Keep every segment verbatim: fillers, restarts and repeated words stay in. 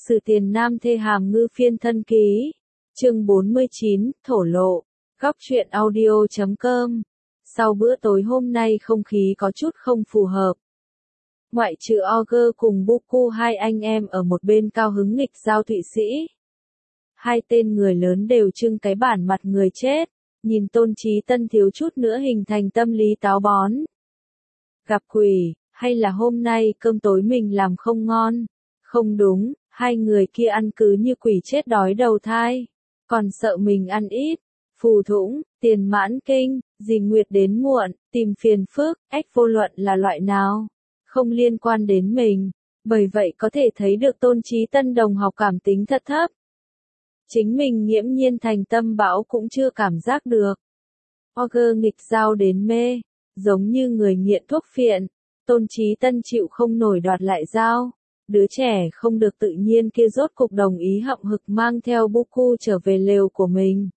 Sử Tiền Nam Thê Hàm Ngư Phiên Thân Ký. Chương bốn mươi chín, thổ lộ. Góc truyện audio chấm com. Sau bữa tối hôm nay không khí có chút không phù hợp. Ngoại trừ Auger cùng Buku, hai anh em ở một bên cao hứng nghịch giao Thụy Sĩ. Hai tên người lớn đều trưng cái bản mặt người chết, nhìn Tôn Chí Tân thiếu chút nữa hình thành tâm lý táo bón. Gặp quỷ, hay là hôm nay cơm tối mình làm không ngon? Không đúng, hai người kia ăn cứ như quỷ chết đói đầu thai, còn sợ mình ăn ít. Phù thủng, tiền mãn kinh, dì Nguyệt đến muộn, tìm phiền phức, ách vô luận là loại nào, không liên quan đến mình, bởi vậy có thể thấy được Tôn Chí Tân đồng học cảm tính thật thấp. Chính mình nghiễm nhiên thành tâm bão cũng chưa cảm giác được. Auger nghịch giao đến mê, giống như người nghiện thuốc phiện, Tôn Chí Tân chịu không nổi đoạt lại dao. Đứa trẻ không được tự nhiên kia rốt cục đồng ý hậm hực mang theo Buku trở về lều của mình.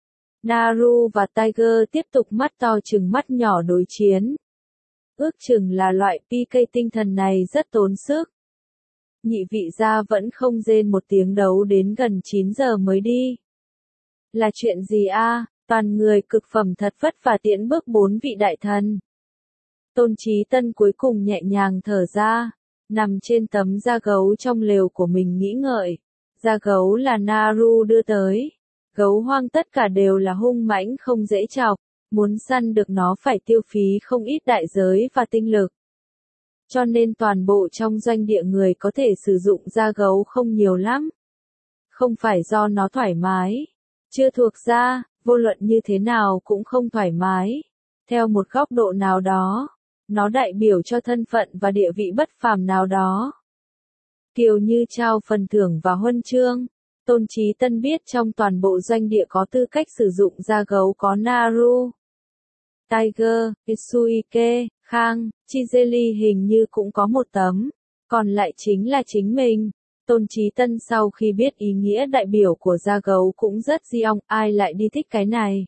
Naru và Tiger tiếp tục mắt to chừng mắt nhỏ đối chiến. Ước chừng là loại pê ca tinh thần này rất tốn sức. Nhị vị gia vẫn không rên một tiếng đấu đến gần chín giờ mới đi. Là chuyện gì a? Toàn người cực phẩm thật vất vả tiễn bước bốn vị đại thần. Tôn Chí Tân cuối cùng nhẹ nhàng thở ra, nằm trên tấm da gấu trong lều của mình nghĩ ngợi. Da gấu là Naru đưa tới. Gấu hoang tất cả đều là hung mãnh không dễ chọc, muốn săn được nó phải tiêu phí không ít đại giới và tinh lực. Cho nên toàn bộ trong doanh địa người có thể sử dụng da gấu không nhiều lắm. Không phải do nó thoải mái, chưa thuộc da, vô luận như thế nào cũng không thoải mái. Theo một góc độ nào đó, nó đại biểu cho thân phận và địa vị bất phàm nào đó. Kiều như trao phần thưởng và huân chương. Tôn Chí Tân biết trong toàn bộ doanh địa có tư cách sử dụng da gấu có Naru, Tiger, Itsuike, Khang, Chizeli hình như cũng có một tấm, còn lại chính là chính mình. Tôn Chí Tân sau khi biết ý nghĩa đại biểu của da gấu cũng rất di ong, ai lại đi thích cái này.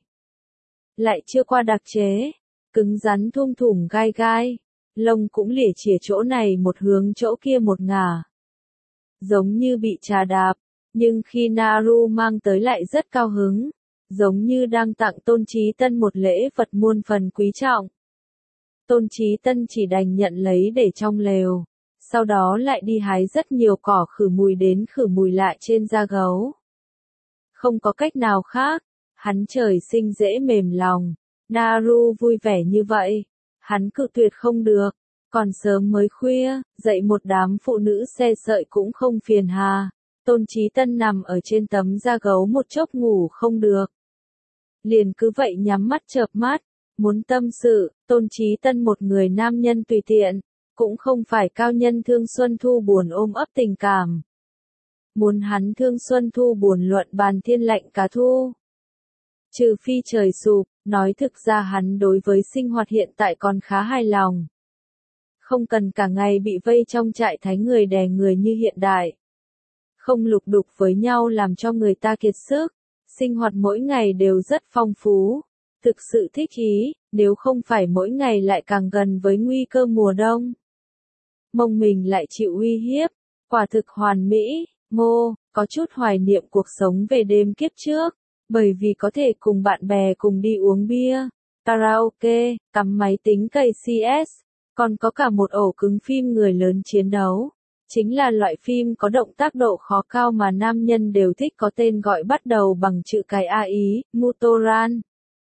Lại chưa qua đặc chế, cứng rắn thum thủm gai gai, lông cũng lỉa chìa chỗ này một hướng chỗ kia một ngả. Giống như bị trà đạp. Nhưng khi Naru mang tới lại rất cao hứng, giống như đang tặng Tôn Chí Tân một lễ vật muôn phần quý trọng. Tôn Chí Tân chỉ đành nhận lấy để trong lều, sau đó lại đi hái rất nhiều cỏ khử mùi đến khử mùi lại trên da gấu. Không có cách nào khác, hắn trời sinh dễ mềm lòng, Naru vui vẻ như vậy, hắn cự tuyệt không được, còn sớm mới khuya, dậy một đám phụ nữ xe sợi cũng không phiền hà. Tôn Chí Tân nằm ở trên tấm da gấu một chốc ngủ không được. Liền cứ vậy nhắm mắt chợp mắt, muốn tâm sự, Tôn Chí Tân một người nam nhân tùy tiện, cũng không phải cao nhân thương xuân thu buồn ôm ấp tình cảm. Muốn hắn thương xuân thu buồn luận bàn thiên lạnh cá thu. Trừ phi trời sụp, nói thực ra hắn đối với sinh hoạt hiện tại còn khá hài lòng. Không cần cả ngày bị vây trong trại thái người đè người như hiện đại. Không lục đục với nhau làm cho người ta kiệt sức, sinh hoạt mỗi ngày đều rất phong phú, thực sự thích ý, nếu không phải mỗi ngày lại càng gần với nguy cơ mùa đông. Mông mình lại chịu uy hiếp, quả thực hoàn mỹ, mô, có chút hoài niệm cuộc sống về đêm kiếp trước, bởi vì có thể cùng bạn bè cùng đi uống bia, karaoke, cắm máy tính cày xê ét, còn có cả một ổ cứng phim người lớn chiến đấu. Chính là loại phim có động tác độ khó cao mà nam nhân đều thích, có tên gọi bắt đầu bằng chữ cái A Ý, Mutoran,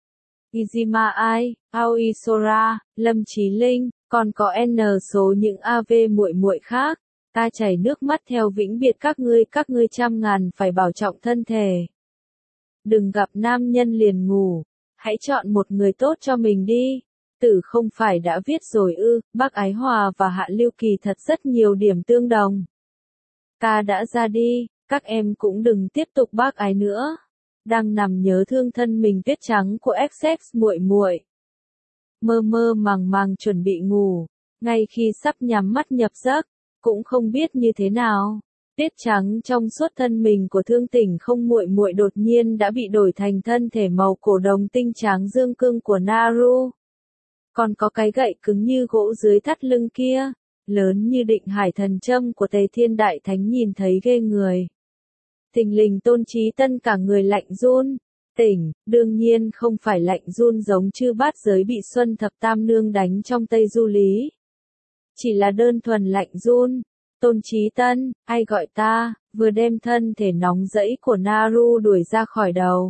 Izima Ai, Aoi Sora, Lâm Chí Linh, còn có N số những a vê muội muội khác. Ta chảy nước mắt theo vĩnh biệt các ngươi, các ngươi trăm ngàn phải bảo trọng thân thể. Đừng gặp nam nhân liền ngủ, hãy chọn một người tốt cho mình đi. Tử không phải đã viết rồi ư, bác Ái Hòa và Hạ Lưu Kỳ thật rất nhiều điểm tương đồng. Ta đã ra đi, các em cũng đừng tiếp tục bác ái nữa. Đang nằm nhớ thương thân mình tuyết trắng của ích ích muội muội. Mơ mơ màng màng chuẩn bị ngủ, ngay khi sắp nhắm mắt nhập giấc, cũng không biết như thế nào. Tuyết trắng trong suốt thân mình của Thương Tỉnh Không muội muội đột nhiên đã bị đổi thành thân thể màu cổ đồng tinh trắng dương cương của Naru. Còn có cái gậy cứng như gỗ dưới thắt lưng kia, lớn như định hải thần châm của Tề Thiên Đại Thánh nhìn thấy ghê người. Thình lình Tôn Chí Tân cả người lạnh run, tỉnh, đương nhiên không phải lạnh run giống chư bát giới bị Xuân Thập Tam Nương đánh trong Tây Du Lý. Chỉ là đơn thuần lạnh run. Tôn Chí Tân, ai gọi ta, vừa đem thân thể nóng rẫy của Naru đuổi ra khỏi đầu.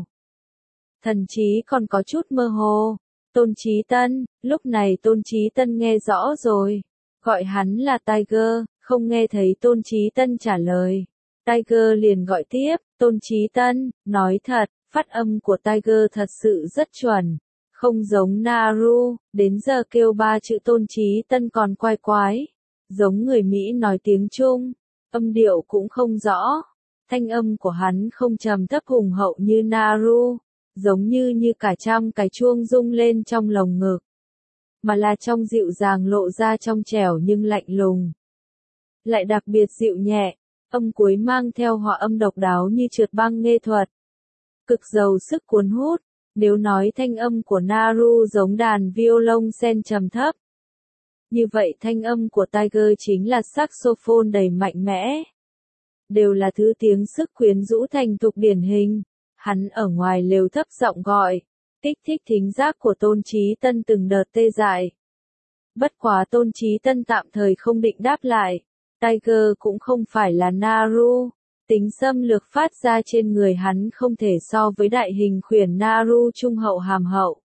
Thần trí còn có chút mơ hồ. Tôn Chí Tân, lúc này Tôn Chí Tân nghe rõ rồi. Gọi hắn là Tiger, không nghe thấy Tôn Chí Tân trả lời. Tiger liền gọi tiếp, Tôn Chí Tân, nói thật, phát âm của Tiger thật sự rất chuẩn. Không giống Naru, đến giờ kêu ba chữ Tôn Chí Tân còn quái quái. Giống người Mỹ nói tiếng Trung, âm điệu cũng không rõ. Thanh âm của hắn không trầm thấp hùng hậu như Naru, giống như như cả trăm cái chuông rung lên trong lồng ngực. Mà là trong dịu dàng lộ ra trong trẻo nhưng lạnh lùng. Lại đặc biệt dịu nhẹ, âm cuối mang theo hòa âm độc đáo như trượt băng nghệ thuật. Cực giàu sức cuốn hút, nếu nói thanh âm của Naru giống đàn violon sen trầm thấp. Như vậy thanh âm của Tiger chính là saxophone đầy mạnh mẽ. Đều là thứ tiếng sức quyến rũ thành thục điển hình. Hắn ở ngoài lều thấp giọng gọi, kích thích thính giác của Tôn Chí Tân từng đợt tê dại. Bất quá Tôn Chí Tân tạm thời không định đáp lại. Tiger cũng không phải là Naru. Tính xâm lược phát ra trên người hắn không thể so với đại hình khuyển Naru trung hậu hàm hậu.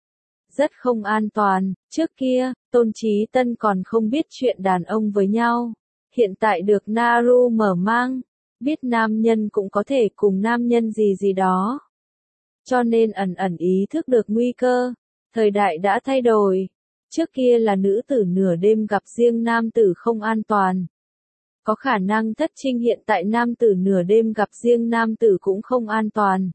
Rất không an toàn, trước kia, Tôn Chí Tân còn không biết chuyện đàn ông với nhau. Hiện tại được Naru mở mang, biết nam nhân cũng có thể cùng nam nhân gì gì đó. Cho nên ẩn ẩn ý thức được nguy cơ, thời đại đã thay đổi. Trước kia là nữ tử nửa đêm gặp riêng nam tử không an toàn. Có khả năng thất trinh, hiện tại nam tử nửa đêm gặp riêng nam tử cũng không an toàn.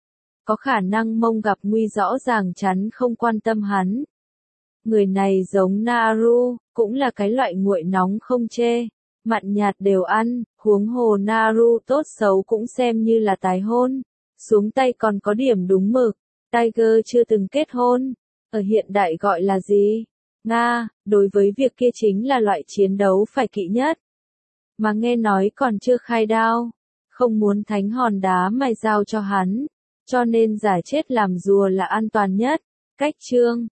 Có khả năng mông gặp nguy rõ ràng chắn không quan tâm hắn. Người này giống Naru, cũng là cái loại nguội nóng không chê, mặn nhạt đều ăn, huống hồ Naru tốt xấu cũng xem như là tái hôn, xuống tay còn có điểm đúng mực. Tiger chưa từng kết hôn, ở hiện đại gọi là gì? Nga, đối với việc kia chính là loại chiến đấu phải kỵ nhất. Mà nghe nói còn chưa khai đao, không muốn thánh hòn đá mài dao cho hắn, cho nên giả chết làm rùa là an toàn nhất. Cách chương